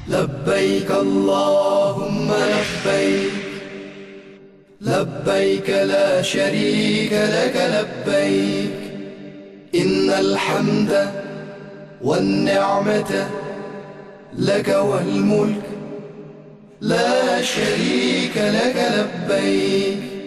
لبيك اللهم لبيك، لبيك لا شريك لك لبيك، إن الحمد والنعمة لك والملك لا شريك لك لبيك.